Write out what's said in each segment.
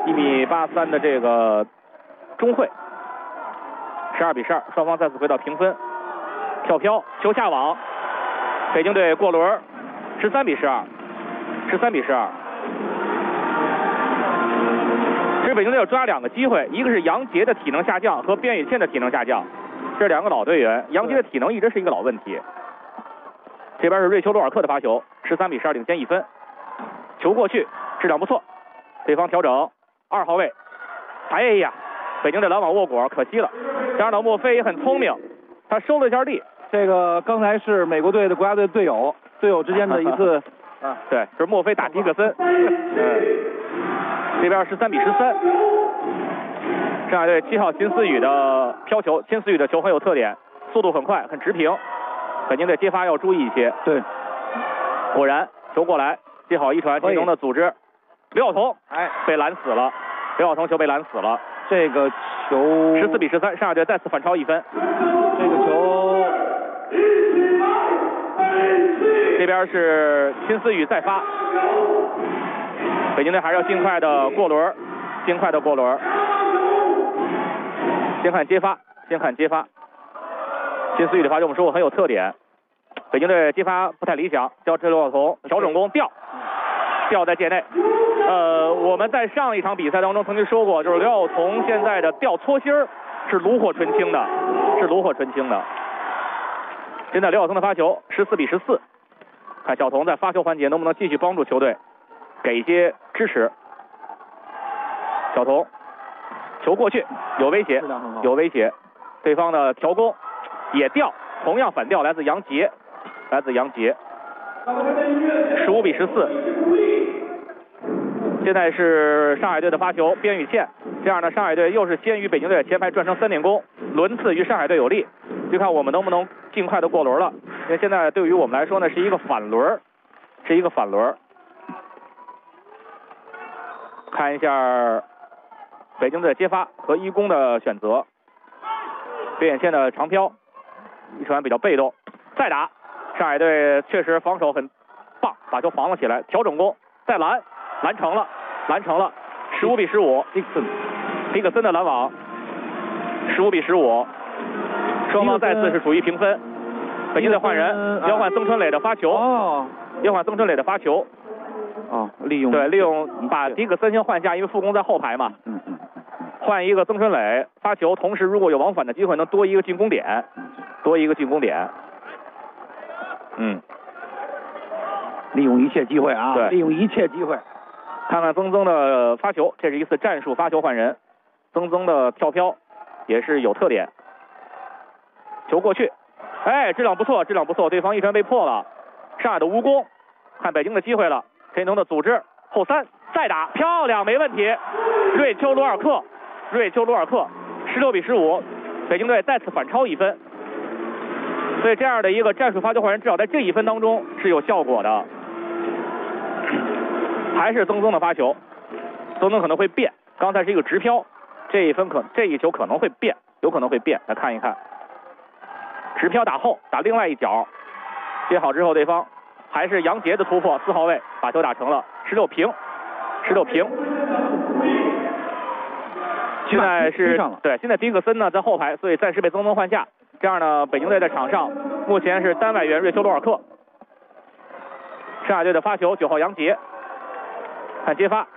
1.83米的这个钟慧，12比12，双方再次回到平分。跳飘，球下网，北京队过轮，13比12，13比12。其实北京队要抓2个机会，一个是杨杰的体能下降和边宇倩的体能下降，这2个老队员，杨杰的体能一直是一个老问题。这边是瑞秋罗尔克的发球，13比12领先1分。球过去，质量不错，对方调整，2号位，哎呀，北京队拦网握果，可惜了。加上呢，莫菲也很聪明，他收了一下力。 这个刚才是美国队的国家队队友之间的一次， 对，就是莫菲打迪克森。这边13比13。上海队7号秦思雨的飘球，秦思雨的球很有特点，速度很快，很直平。北京队接发要注意一些。 对， 果然球过来，接好一传，金龙的组织，刘晓彤被拦死了，刘晓彤球被拦死了。 这个球 14比13，上海队再次反超1分。 这个球， 这边是秦思雨再发，北京队还是要尽快的过轮，尽快的过轮。先看接发，秦思雨的发球我们说过很有特点，北京队接发不太理想，交给刘晓彤，调整攻掉在界内。我们在上一场比赛当中曾经说过，就是刘晓彤现在的吊搓心是炉火纯青的，现在刘晓彤的发球14比14，看小彤在发球环节能不能继续帮助球队，给一些支持。小彤球过去，有威胁，对方的调攻也掉，同样反掉，来自杨杰，15比14。现在是上海队的发球，边宇倩，这样呢，上海队又是先于北京队前排转成3点攻，轮次于上海队有利，就看我们能不能尽快的过轮了。因为现在对于我们来说呢，是一个反轮。看一下北京队的接发和一攻的选择，边远线的长飘，一传比较被动，再打，上海队确实防守很棒，把球防了起来，调整攻，再拦成了，15比15，迪克森的拦网，15比15，双方再次是处于平分。北京队换人，交换曾春磊的发球，利用把迪克森先换下，因为副攻在后排嘛。换一个曾春磊发球，同时如果有往返的机会，能多一个进攻点。 利用一切机会啊！ 对， 利用一切机会。 看看曾的发球，这是一次战术发球换人。曾的跳飘也是有特点。球过去，质量不错，对方一传被破了。上海的无功，看北京的机会了。陈彤的组织后3再打，漂亮，没问题。瑞秋罗尔克，16比15，北京队再次反超1分。所以这样的一个战术发球换人，至少在这1分当中是有效果的。还是曾的发球，曾可能会变，刚才是一个直飘，这一球可能会变，有可能会变，来看一看。直飘打后，打另外一脚，接好之后，对方还是杨杰的突破，4号位把球打成了16平。现在是现在迪克森呢在后排，所以暂时被曾换下。这样呢，北京队在场上目前是单外援瑞秋罗尔克。上海队的发球9号杨杰，看接发，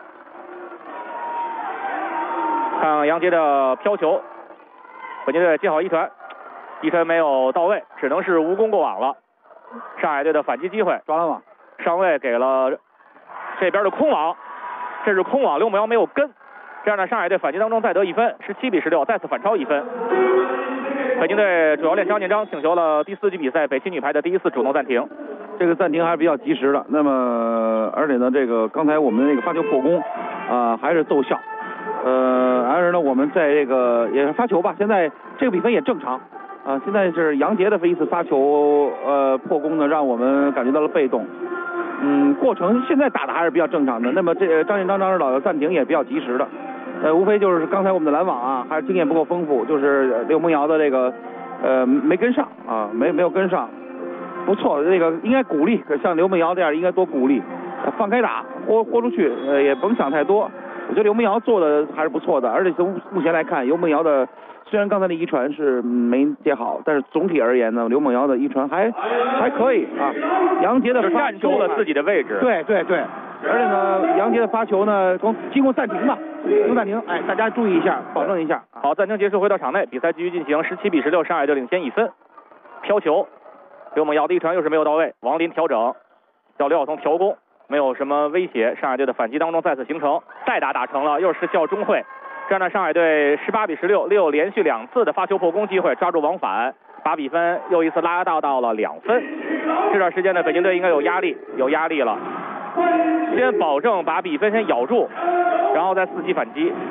看杨杰的飘球，北京队接好一传没有到位，只能是无功过网了。上海队的反击机会， 抓拦网， 上卫给了这边的空网，这是空网，刘某瑶没有跟。这样呢，上海队反击当中再得1分，17比16，再次反超1分。北京队主教练张建章请求了第4局比赛北青女排的第1次主动暂停。 这个暂停还是比较及时的。那么，而且呢，这个刚才我们那个发球破功，还是奏效。而呢，我们在这个也是发球吧，现在这个比分也正常。现在是杨杰的一次发球破功呢，让我们感觉到了被动。过程现在打的还是比较正常的。那么这张建章张指导的暂停也比较及时的。无非就是刚才我们的拦网啊，还是经验不够丰富，就是刘梦瑶的这个没跟上啊，没有跟上。不错，这个应该鼓励，像刘梦瑶这样应该多鼓励，放开打，豁出去，也甭想太多。 我觉得刘梦瑶做的还是不错的，而且从目前来看，刘梦瑶的虽然刚才的遗传是没接好，但是总体而言呢，刘梦瑶的遗传还可以啊。杨杰的站住了自己的位置。 对对对，而且呢，杨杰的发球呢，经过暂停吧，暂停，哎，大家注意一下，保证一下。 好，暂停结束，回到场内，比赛继续进行，17-16，上海队领先1分。飘球，刘梦瑶的一传又是没有到位，王林调整，叫刘晓松调攻，没有什么威胁，上海队的反击当中再次形成，再打成了，又是叫钟慧。这样呢，上海队18-16，又连续2次的发球破攻机会，抓住往返，把比分又一次拉大到了2分。这段时间呢，北京队应该有压力了，先保证把比分先咬住，然后再伺机反击。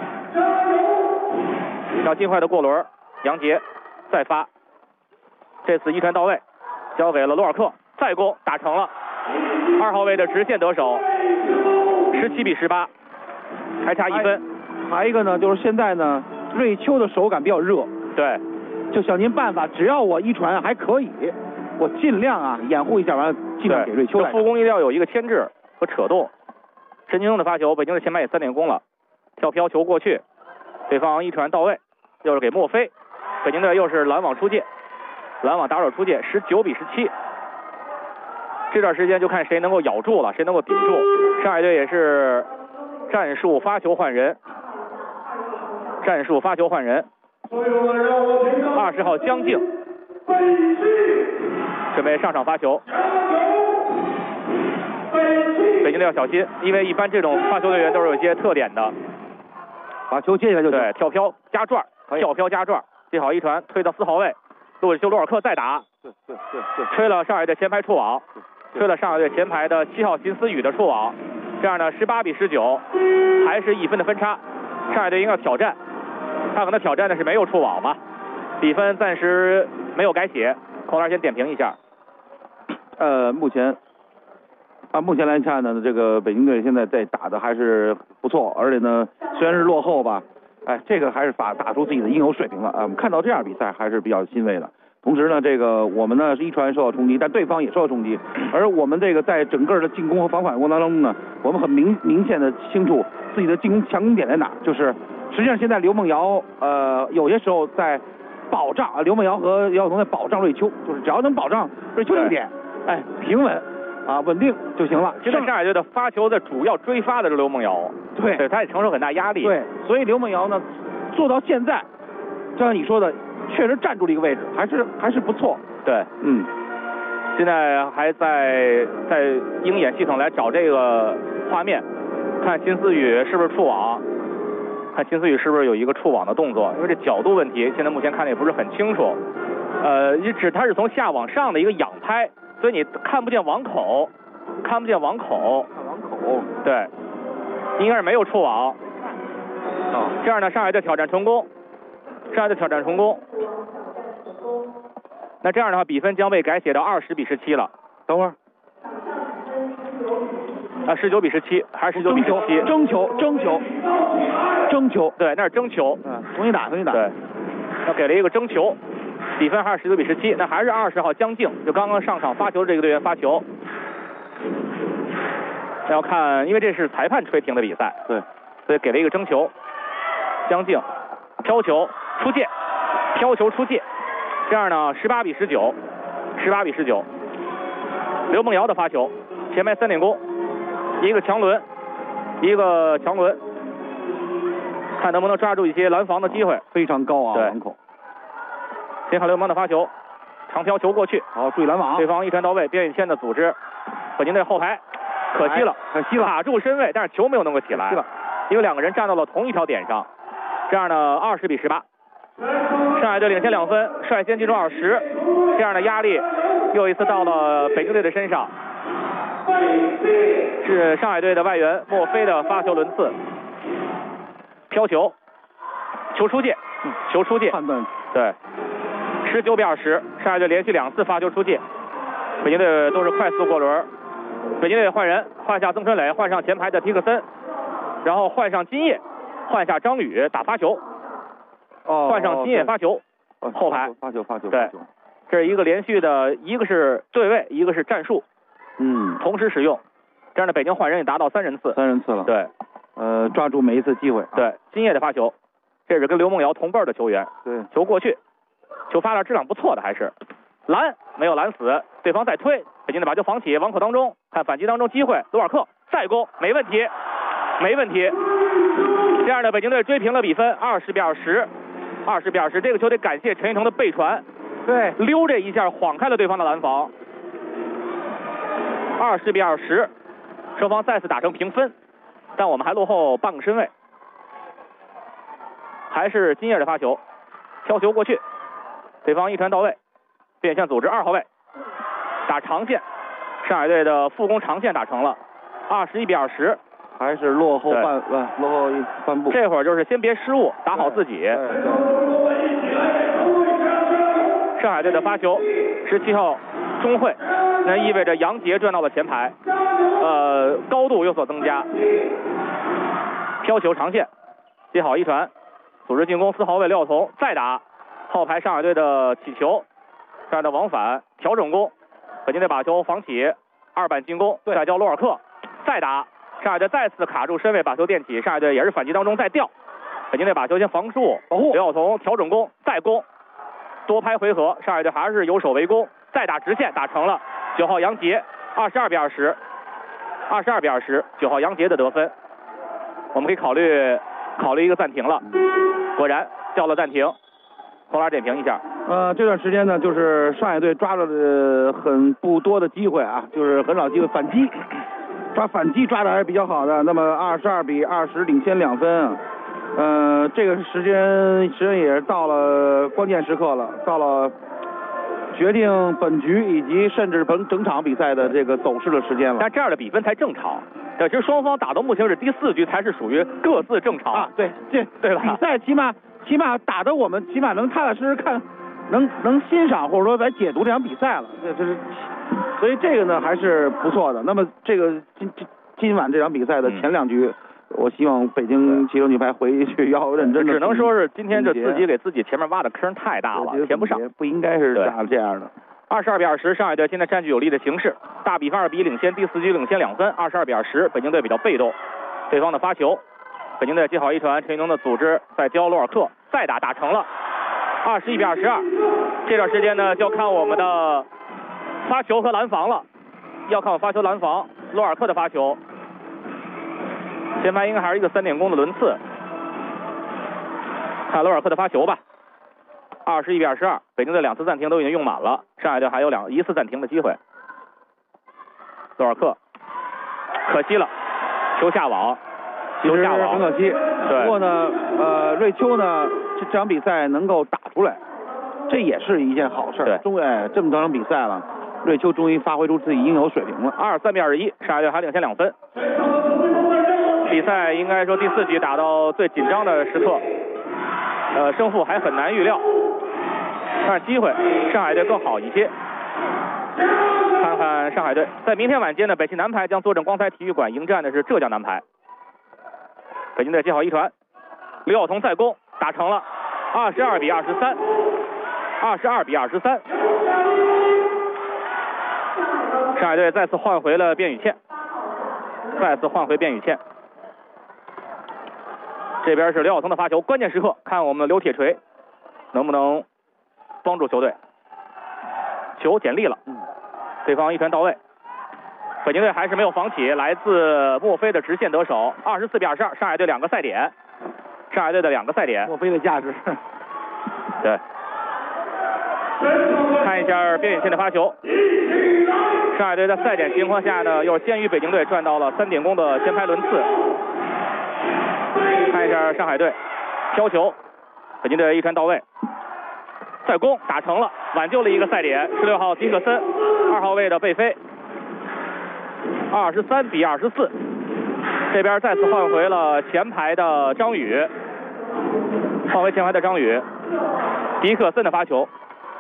要尽快的过轮，杨杰再发，这次一传到位，交给了罗尔克，再攻打成了，2号位的直线得手，17-18，还差1分。 还一个呢，就是现在呢，瑞秋的手感比较热， 对， 就想尽办法，只要我一传还可以，我尽量啊掩护一下，完了尽量给瑞秋来。 复攻一定要有一个牵制和扯动。陈金东的发球，北京的前排也3点攻了，跳飘球过去，对方一传到位，又是给莫非，北京队又是拦网出界，拦网打手出界，19-17。这段时间就看谁能够咬住了，谁能够顶住。上海队也是战术发球换人。20号江静准备上场发球，北京队要小心，因为一般这种发球队员都是有一些特点的， 把球接起来就行。 对，跳飘加转，跳飘加转，接好一传推到4号位，陆伟修罗尔克再打， 对， 吹了上海队前排触网，吹了上海队前排的7号辛思雨的触网，这样呢18-19，还是1分的分差，上海队应该要挑战。他可能挑战的是没有触网吧，比分暂时没有改写。孔老师先点评一下。 目前来看呢，这个北京队现在在打的还是不错，而且呢，虽然是落后吧，哎，这个还是打出自己的应有水平了啊。我们看到这样比赛还是比较欣慰的。同时呢，这个我们呢是一传受到冲击，但对方也受到冲击，而我们这个在整个的进攻和防反过程当中呢，我们很明显的清楚自己的进攻强攻点在哪，就是实际上现在刘梦瑶有些时候在保障刘梦瑶和姚晓彤在保障瑞秋，就是只要能保障瑞秋一点，哎，平稳啊稳定就行了。 现在上海队的发球的主要追发的是刘梦瑶，对，他也承受很大压力。 对，所以刘梦瑶呢做到现在，就像你说的，确实站住了一个位置，还是不错。 对，现在还在鹰眼系统来找这个画面，看辛思雨是不是触网，看辛思雨是不是有一个触网的动作，因为这角度问题，现在目前看的也不是很清楚。它是从下往上的一个仰拍，所以你看不见网口，看网口。对，应该是没有触网。这样呢，上海队挑战成功。那这样的话，比分将被改写到20-17了。 等会儿。 19-17，还是19-17？ 争球。 对，那是争球。 重新打。 对，他给了一个争球，比分还是19-17。那还是20号江静，就刚刚上场发球的这个队员发球。要看，因为这是裁判吹停的比赛， 对， 所以给了一个争球。江静飘球出界，这样呢18-19。刘梦瑶的发球，前排3点攻，一个强轮，看能不能抓住一些拦防的机会， 非常高啊，网口。 先看刘梦的发球，长飘球过去， 好，注意拦网， 对方一传到位，边远线的组织，北京队后排，可惜了，卡住身位，但是球没有能够起来，因为2个人站到了同一条点上，这样呢20-18，上海队领先2分，率先进入20，这样的压力又一次到了北京队的身上，是上海队的外援莫非的发球轮次，飘球，球出界， 判断对，19-20，上海队连续2次发球出界，北京队都是快速过轮，北京队换人，换下曾春磊，换上前排的皮克森，然后换上金叶，换下张宇打发球，换上金叶发球，后排发球， 对，这是一个连续的，一个是对位，一个是战术，同时使用，这样的北京换人也达到3人次了， 对， 抓住每一次机会。 对，金叶的发球，这是跟刘梦瑶同辈的球员。 对， 球过去，球发的质量不错的，还是拦没有拦死，对方再推，北京队把球防起，网口当中看反击当中机会，罗尔克再攻，没问题，没问题。这样的北京队追平了比分，20-20，20比20。这个球得感谢陈一成的背传， 对， 溜这一下晃开了对方的拦防。20-20，双方再次打成平分，但我们还落后半个身位。还是金叶的发球，挑球过去，对方一传到位，变向组织2号位打长线，上海队的副攻长线打成了，21-20， 还是落后半步。 这会儿就是先别失误，打好自己。上海队的发球，17号钟慧，那意味着杨杰转到了前排，高度有所增加。挑球长线，接好一传，组织进攻，4号位刘晓彤再打，后排上海队的起球，这样的往返调整攻，北京队把球防起，2板进攻，再交罗尔克再打，上海队再次卡住身位把球垫起，上海队也是反击当中再吊，北京队把球先防住，保护刘晓彤调整攻再攻，多拍回合，上海队还是有守为攻，再打直线打成了，9号杨杰，22-20，9号杨杰的得分，我们可以考虑一个暂停了，果然叫了暂停，红蓝点评一下。 这段时间呢，就是上海队抓了很不多的机会啊，就是很少机会反击，反击抓的还是比较好的。那么22-20领先2分，这个时间也是到了关键时刻了，到了决定本局以及甚至整场比赛的这个走势的时间了。 但这样的比分才正常。其实双方打到目前为止第4局才是属于各自正常啊。对吧？比赛起码打的我们起码能踏踏实实看，能欣赏或者说来解读这场比赛了。所以这个呢还是不错的。那么这个今晚这场比赛的前2局，我希望北京汽车女排回去要认真的。 只能说是今天这自己给自己前面挖的坑太大了，填不上， 不应该是这样的。 22-20，上海队现在占据有利的形势，大比分2比1领先，第4局领先2分。22-20，北京队比较被动，对方的发球，北京队接好一传，陈一农的组织，再交罗尔克，再打成了21-22。这段时间呢，就要看我们的发球和拦防了，要看我发球拦防，罗尔克的发球，前排应该还是一个3点攻的轮次，看罗尔克的发球吧。21-22，北京队2次暂停都已经用满了，上海队还有1次暂停的机会。罗尔克，可惜了，球下网， 其实很可惜。 对。 不过呢，瑞秋呢这场比赛能够打出来，这也是一件好事。 对。 这么多场比赛了，瑞秋终于发挥出自己应有水平了。 23比21，上海队还领先2分。比赛应该说第4局打到最紧张的时刻，胜负还很难预料。但是机会上海队更好一些。看看上海队在明天晚间呢，北汽男排将坐镇光彩体育馆迎战的是浙江男排。北京队接好一传，刘晓彤再攻，打成了22比23。22比23。上海队再次换回了卞宇倩，这边是刘晓彤的发球，关键时刻看我们的刘铁锤能不能帮助球队。球捡力了，对方一传到位，北京队还是没有防起，来自墨菲的直线得手，24比22，上海队2个赛点，上海队的2个赛点。 墨菲的价值。 对，看一下卞宇倩的发球，上海队在赛点情况下呢，又是先于北京队赚到了3点攻的前排轮次。看一下上海队挑球，北京队一传到位，再攻打成了，挽救了一个赛点。16号迪克森，2号位的贝飞，23比24。这边再次换回了前排的张宇，迪克森的发球，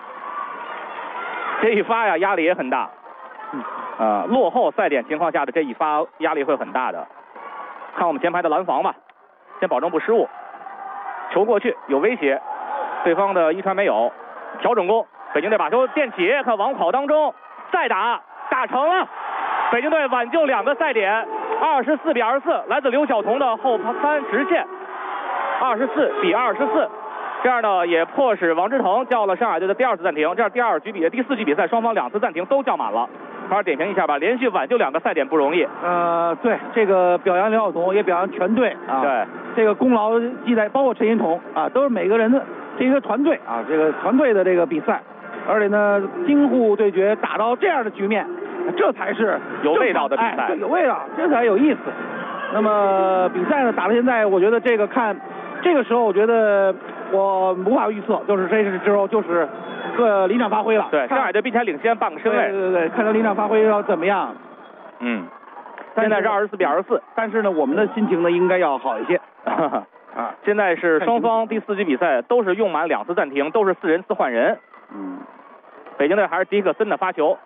这一发呀压力也很大，落后赛点情况下的这一发压力会很大的。看我们前排的拦防吧，先保证不失误，球过去有威胁，对方的一传没有，调整攻，北京队把球垫起，看网跑当中再打成了，北京队挽救2个赛点， 24比24，来自刘晓彤的后翻直线，24比24。这样呢，也迫使王之腾叫了上海队的第2次暂停，这样第4局比赛双方2次暂停都叫满了。好好点评一下吧，连续挽救2个赛点不容易。 对，这个表扬刘晓彤，也表扬全队啊。 对， 这个功劳记在，包括陈欣彤啊，都是每个人的这个团队啊，这个团队的这个比赛，而且呢，京沪对决打到这样的局面，这才是有味道的比赛， 有味道，这才有意思。那么比赛呢，打到现在，我觉得这个时候，我觉得我无法预测，就是这之后就是个临场发挥了。 对，上海队并且领先半个身位。 对，看他临场发挥要怎么样。 现在是24比24， 但是呢，我们的心情呢应该要好一些。 现在是双方第4局比赛都是用满2次暂停，都是4人4换人。北京队还是迪克森的发球，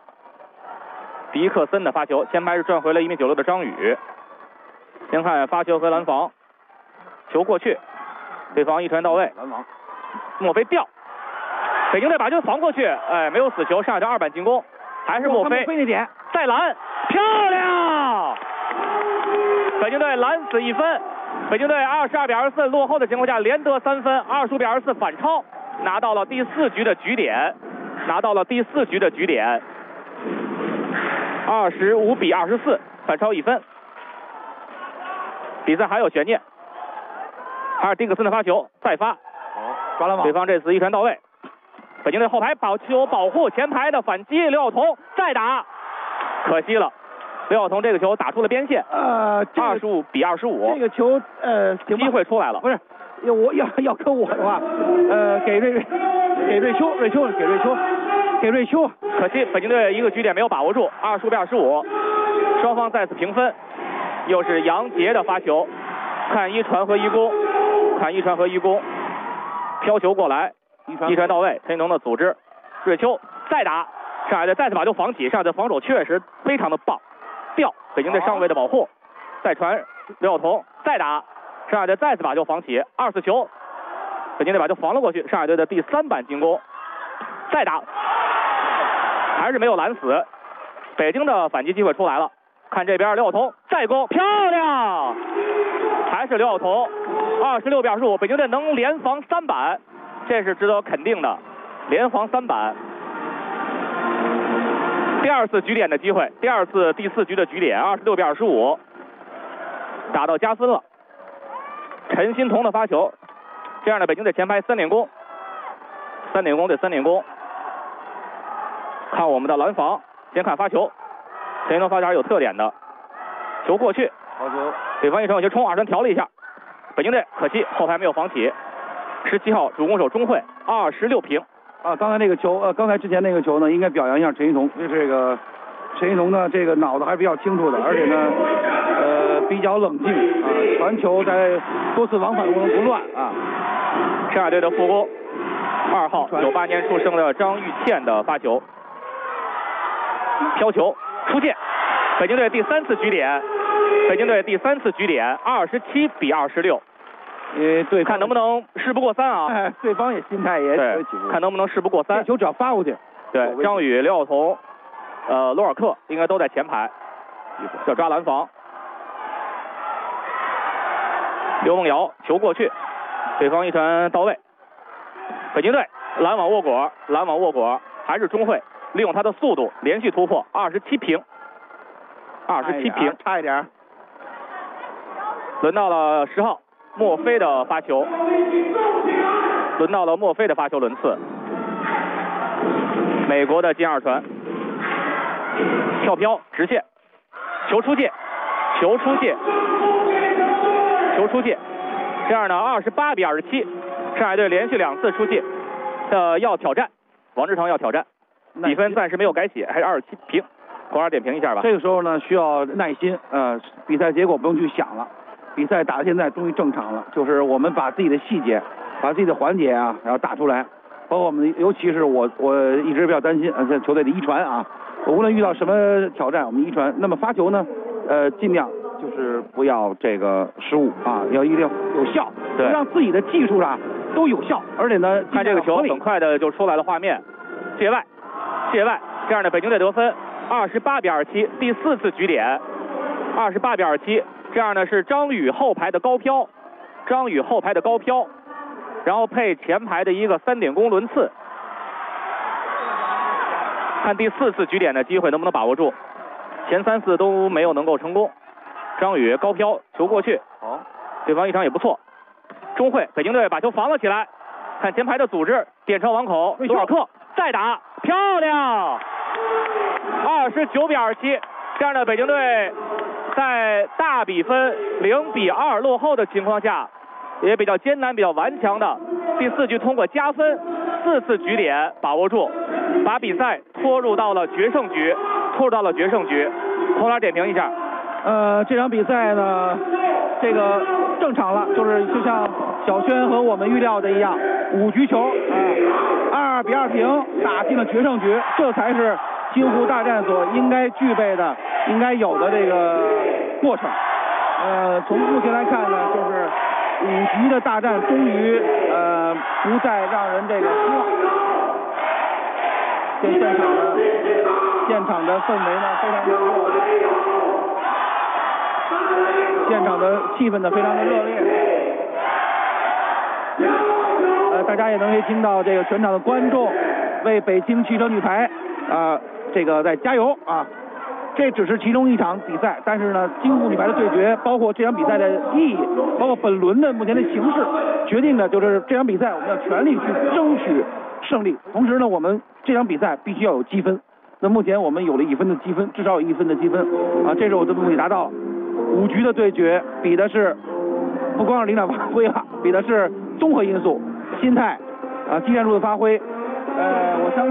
前排是转回了1米96的张宇。先看发球和拦防，球过去，对方一传到位， 拦防， 莫非掉，北京队把球防过去，没有死球，上海队2板进攻，还是莫非那点再拦，漂亮！北京队拦死1分，北京队22比24落后的情况下连得3分，25比24反超，拿到了第4局的局点，25比24反超1分。比赛还有悬念，还是迪克森的发球，再发， 抓拦网， 对方这次一传到位，北京队后排把球保护，前排的反击，刘晓彤再打，可惜了，刘晓彤这个球打出了边线，25比25， 这个球机会出来了， 不是，我要跟我的话，给瑞秋， 可惜北京队一个局点没有把握住，25比25，双方再次平分。又是杨杰的发球，看一传和一攻，飘球过来，一传到位，陈欣彤的组织，瑞秋再打，上海队再次把球防起，上海队防守确实非常的棒，掉，北京队上位的保护，再传刘晓彤再打，上海队再次把球防起，2次球，北京队把球防了过去，上海队的第3板进攻，再打，还是没有拦死，北京的反击机会出来了。看这边刘晓彤再攻，漂亮，还是刘晓彤，26比25，北京队能连防3板，这是值得肯定的，连防3板。第2次局点的机会，第4局的局点，26比25，打到加分了。陈欣彤的发球，这样的北京队前排3点攻，对3点攻。看我们的拦防，先看发球。陈欣彤发球有特点的，球过去， 好球， 对方一传有球冲，2传调了一下，北京队可惜后排没有防起。17号主攻手钟慧26平。 刚才那个球，之前那个球呢，应该表扬一下陈欣彤，这个陈欣彤呢，这个脑子还是比较清楚的，而且呢，比较冷静啊，传球在多次往返过程不乱啊。 上海队的副攻2号98年出生的张玉倩的发球，飘球。出界，北京队第3次局点，27比26。 对， 看能不能事不过3啊？ 对方也心态也看能不能事不过3。 这球只要发过去。 对，张宇、刘晓彤、罗尔克应该都在前排，要抓拦防。刘梦瑶球过去，对方一传到位，北京队拦网握果，还是钟慧。利用他的速度连续突破，27平， 差一点。 轮到了10号莫非的发球，轮次。美国的金2传，跳飘直线，球出界，这样呢28比27，上海队连续2次出界，要挑战，王之腾要挑战。比分暂时没有改写，还是27平。国二点评一下吧。 这个时候呢，需要耐心。比赛结果不用去想了，比赛打到现在终于正常了。就是我们把自己的细节，把自己的环节啊，然后打出来。包括我们，尤其是我一直比较担心这球队的一传啊。无论遇到什么挑战，我们一传。那么发球呢，尽量就是不要这个失误啊，一定有效， 对， 让自己的技术上都有效。而且呢， 看这个球很快的就出来了画面，界外，这样的北京队得分28比27，第4次局点， 28比27。这样呢是张宇后排的高飘，然后配前排的一个3点弓轮次，看第4次举点的机会能不能把握住。前3次都没有能够成功。张宇高飘球过去，好，对方一场也不错。中会北京队把球防了起来，看前排的组织，电超网口，杜尔克再打，漂亮，29比27。这样的北京队在大比分0比2落后的情况下，也比较艰难、比较顽强的第4局通过加分4次举点把握住，把比赛拖入到了决胜局。洪老师点评一下。 这场比赛呢，这个正常了，就像小轩和我们预料的一样，5局球，2比2平，打进了决胜局，这才是京沪大战所应该具备的、应该有的这个过程。从目前来看呢，就是5局的大战终于不再让人这个失望。现场的氛围呢非常的热烈，现场的气氛呢非常的热烈。大家也能听到这个全场的观众为北京汽车女排这个在加油啊。这只是其中一场比赛，但是呢，京沪女排的对决，包括这场比赛的意义，包括本轮的目前的形势，决定的就是这场比赛我们要全力去争取胜利。同时呢，我们这场比赛必须要有积分。那目前我们有了1分的积分，至少有1分的积分啊，这是我的目的达到了。5局的对决比的是不光是领导发挥了，比的是综合因素、心态技战术的发挥。我相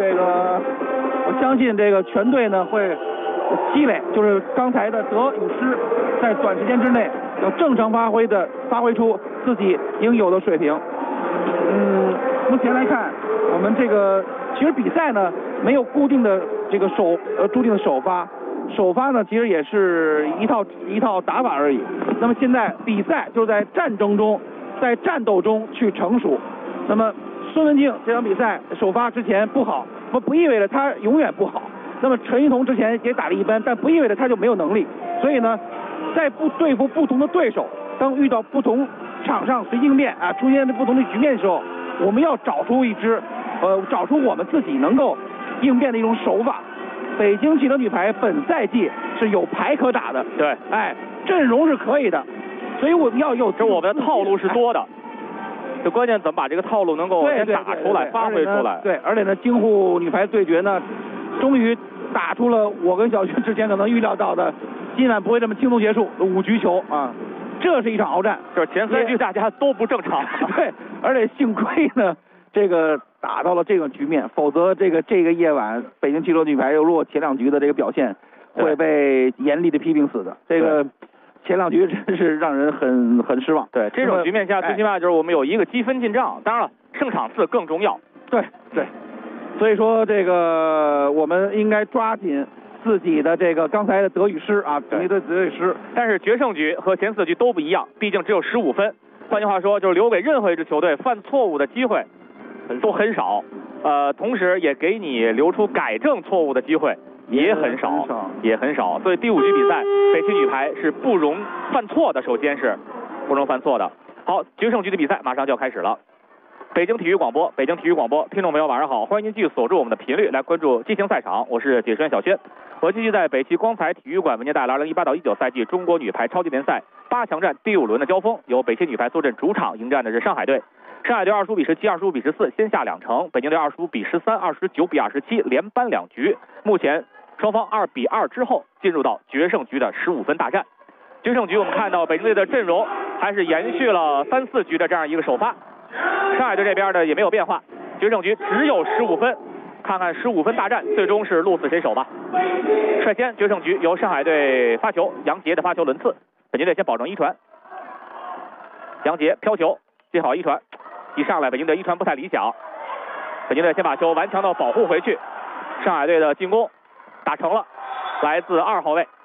信这个全队呢会积累，就是刚才的得与失，在短时间之内要正常发挥出自己应有的水平。目前来看，我们这个其实比赛呢没有固定的这个注定的首发呢其实也是一套打法而已。那么现在比赛就在战争中，在战斗中去成熟。那么孙文静这场比赛首发之前不好，不意味着他永远不好。那么陈一彤之前也打了一般，但不意味着他就没有能力。所以呢，在对付不同的对手，当遇到不同场上随机应变出现不同的局面的时候，我们要找出我们自己能够应变的一种手法。北京汽车女排本赛季是有牌可打的， 对， 阵容是可以的，所以我们要有， 这我们的套路是多的。就关键怎么把这个套路能够先打出来、发挥出来。 对，而且呢，京沪女排对决呢，终于打出了我跟小轩之前可能预料到的，今晚不会这么轻松结束5局球啊，这是一场鏖战。 就是前3局大家都不正常。 对，而且幸亏呢，这个打到了这个局面，否则这个夜晚北京汽车女排如果前2局的这个表现会被严厉的批评死的。这个前2局真是让人很失望。 对，这种局面下最起码就是我们有一个积分进账，当然了，胜场次更重要。 对，所以说这个我们应该抓紧自己的这个刚才的得与失啊，得与失。 但是决胜局和前4局都不一样，毕竟只有15分。换句话说，就是留给任何一支球队犯错误的机会都很少，同时也给你留出改正错误的机会也很少。所以第5局比赛，北汽女排是不容犯错的，首先是不容犯错的。好，决胜局的比赛马上就要开始了。北京体育广播，听众朋友晚上好，欢迎您继续锁住我们的频率来关注激情赛场，我是解说员小轩。我继续在北汽光彩体育馆为您带来2018到19赛季中国女排超级联赛8强战第5轮的交锋，由北汽女排坐镇主场迎战的是上海队。上海队25比17、25比14先下2城，北京队25比13、29比27连扳2局。目前双方2比2之后进入到决胜局的15分大战。决胜局我们看到北京队的阵容还是延续了3、4局的这样一个首发，上海队这边呢也没有变化，决胜局只有15分，看看15分大战最终是鹿死谁手吧。率先决胜局由上海队发球，杨杰的发球轮次，北京队先保证一传，杨杰飘球接好一传，一上来北京队一传不太理想，北京队先把球顽强的保护回去，上海队的进攻打成了，来自2号位。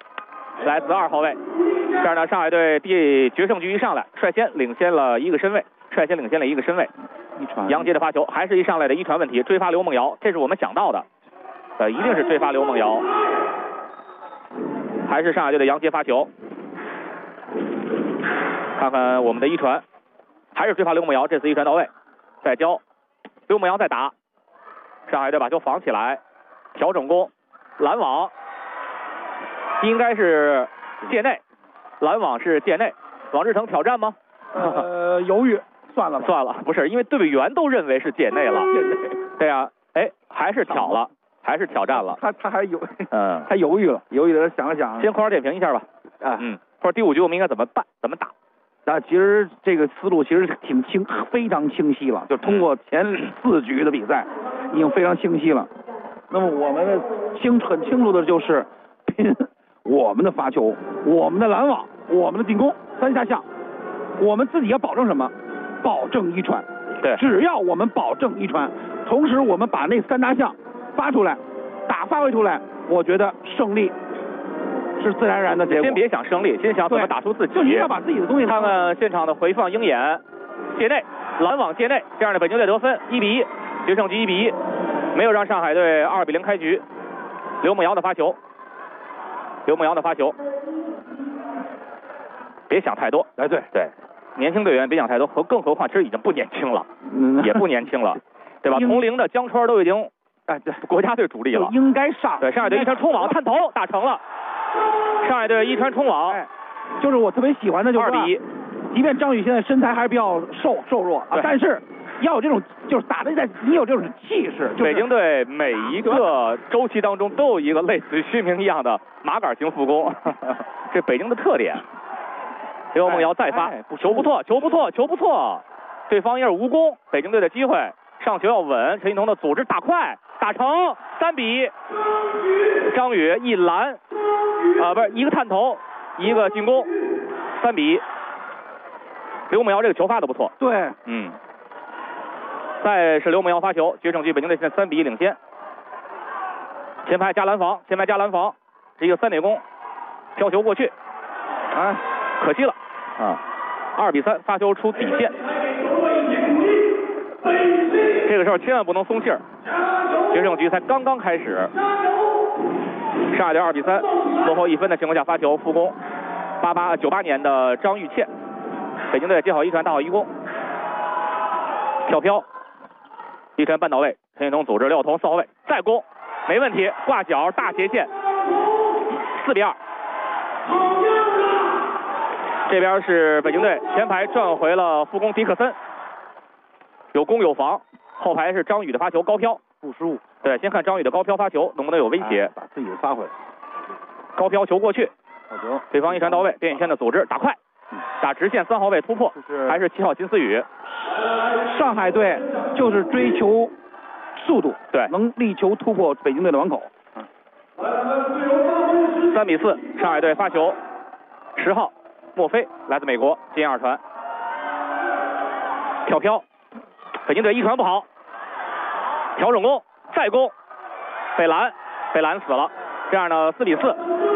这样呢，上海队决胜局一上来率先领先了一个身位。杨杰的发球还是一上来的一传问题，追发刘梦瑶，这是我们想到的，一定是追发刘梦瑶。 还是上海队的杨杰发球。看看我们的一传，还是追发刘梦瑶，这次一传到位，再交，刘梦瑶再打，上海队把球防起来，调整攻，拦网，应该是界内，拦网是界内，王志成挑战吗？ 犹豫，算了， 不是，因为队员都认为是界内了，对呀，哎，还是挑了，还是挑战了， 他还有，他犹豫了，想了想， 先空点评一下吧，或者第5局我们应该怎么办，怎么打？ 其实这个思路其实非常清晰了，就通过前4局的比赛，已经非常清晰了。那么我们很清楚的就是拼我们的发球、我们的拦网、我们的进攻3下项，我们自己要保证什么？保证一传。 对， 只要我们保证一传，同时我们把那3大项发出来，发挥出来，我觉得胜利是自然而然的结果。 先别想胜利，先想怎么打出自己。 就你要把自己的东西。 看看现场的回放鹰眼，界内拦网界内，这样的北京队得分1-1，决胜局1-1，没有让上海队2比0开局。刘梦瑶的发球，别想太多。 哎，对， 年轻队员别想太多，更何况其实已经不年轻了，也不年轻了，对吧？同龄的江川都已经国家队主力了， 应该上。 对，上海队一传冲网探头打成了，上海队一传冲网， 就是我特别喜欢的就是 2-1。 即便张宇现在身材还是比较瘦弱但是要有这种就是打的你有这种气势。 北京队每一个周期当中都有一个类似于薛明一样的马杆型副攻，这北京的特点。刘梦瑶再发，球不错，对方也是无功，北京队的机会，上球要稳，陈一彤的组织打快，打成3比，张宇一拦，不是一个探头，一个进攻，3比。刘梦瑶这个球发的不错， 对， 再是刘梦瑶发球，决胜局北京队现在3比1领先。前排加拦防，是一个3点攻，飘球过去，可惜了，2比3，发球出底线。这个时候千万不能松气儿，决胜局才刚刚开始。上海队2比3落后1分的情况下发球复攻，98年的张玉倩，北京队接好一传打好一攻，飘一传半到位，陈一彤组织廖彤4号位再攻，没问题，挂角大斜线，4比2。这边是北京队前排转回了副攻迪克森，有攻有防，后排是张宇的发球高飘不失误。对，先看张宇的高飘发球能不能有威胁， 把自己的发挥。 高飘球过去，对方一传到位，边野谦的组织打快，打直线3号位突破，还是7号金思雨。 上海队就是追求速度， 对， 能力求突破北京队的网口。 3比4，上海队发球，10号莫非来自美国接2传，飘，北京队一传不好，调整攻再攻，被拦死了，这样呢4比4，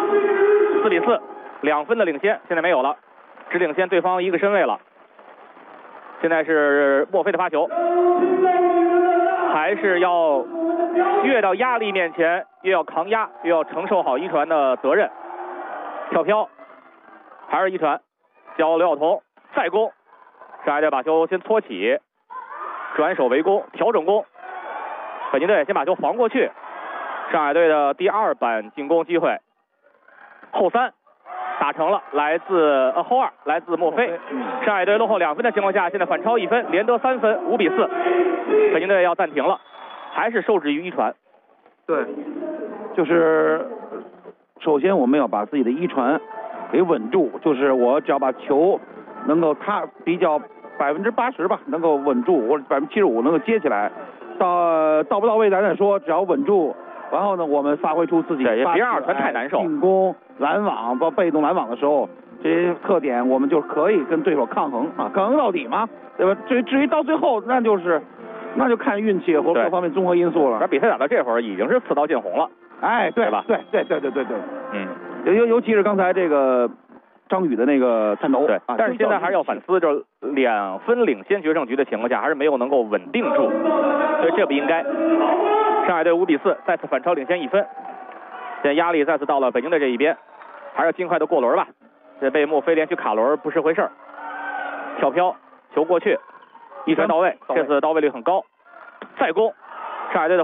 2分的领先现在没有了，只领先对方1个身位了。现在是莫非的发球，还是要越到压力面前越要扛压，越要承受好一传的责任。飘还是一传，交刘晓彤再攻，上海队把球先搓起，转手为攻，调整攻，北京队先把球防过去，上海队的第2板进攻机会，后3打成了，来自后2来自莫非，上海队落后2分的情况下，现在反超1分，连得3分，5比4，北京队要暂停了，还是受制于一传。 对，就是首先我们要把自己的一传给稳住，就是我只要把球能够比较80%吧，能够稳住，或者75%能够接起来，到不到位咱再说，只要稳住，然后呢我们发挥出自己别让二传太难受， 进攻拦网包被动拦网的时候，这些特点我们就可以跟对手抗衡到底嘛，对吧？至于到最后那就看运气和各方面综合因素了。 而比赛打到这会儿已经是刺刀见红了， 哎，对吧？对，尤其是刚才这个张宇的那个探头， 对，但是现在还是要反思，就是2分领先决胜局的情况下，还是没有能够稳定住，所以这不应该。上海队5比4再次反超领先1分，现在压力再次到了北京队这一边。 还是尽快的过轮吧。这被莫非连续卡轮不是回事儿。跳飘，球过去，一传到位，这次到位率很高。再攻，上海队的